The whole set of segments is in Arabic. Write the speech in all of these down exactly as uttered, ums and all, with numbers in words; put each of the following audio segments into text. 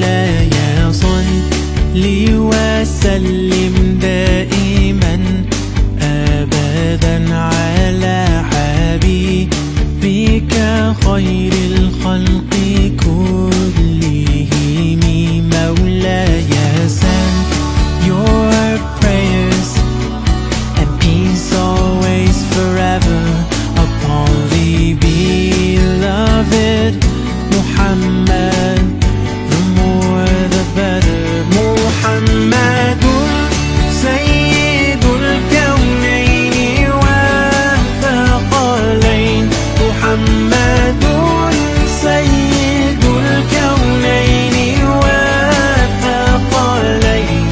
مولاي صل لي وسلم دائما أبدا على حبيبك خير الخلق كلهم. مولاي send your prayers and peace always forever upon the beloved Muhammad, the more the better. محمد سيد الكونين والثقلين، محمد سيد الكونين والثقلين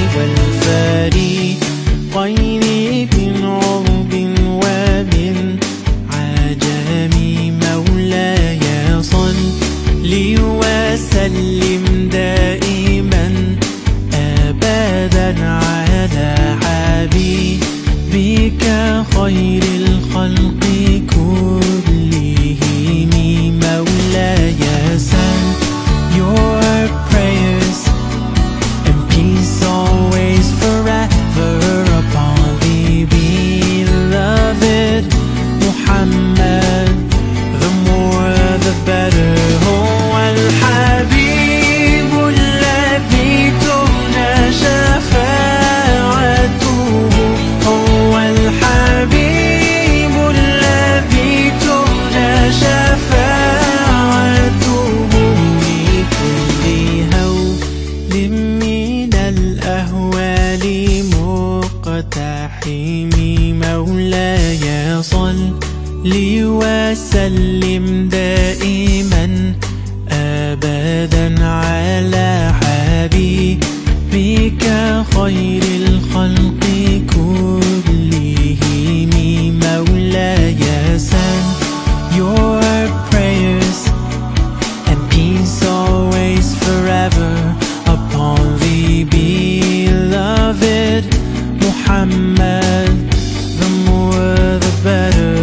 والفريقين من عرب ومن عجم. مولاي صل لي وسلم دائما أبدا على حبيبك خير الخلق كلهم. مولاي send your prayers and peace always forever upon the beloved Muhammad, the more the better. هو الحبيب الذي تمنى شفاعته، هو الحبيب الذي تمنى شفاعته لكل هول من الأهوال مقتحم. مولاي صل لي وسلم دائما أبدا على حبيبك خير الخلق كلهم. مولاي send your prayers and peace always forever upon the beloved Muhammad, the more the better.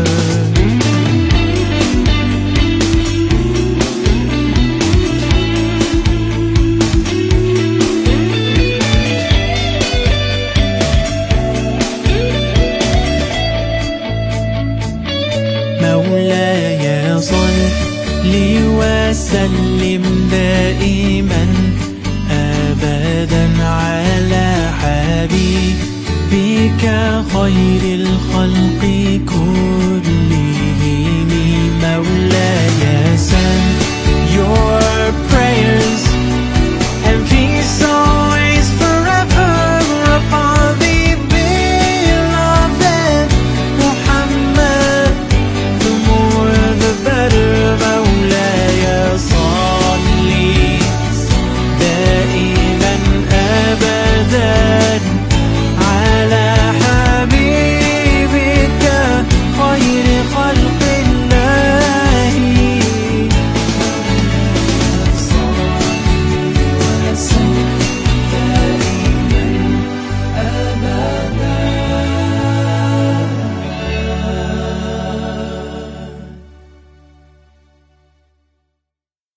مولاي صل لي وسلم دائما أبدا على حبيبك خير الخلق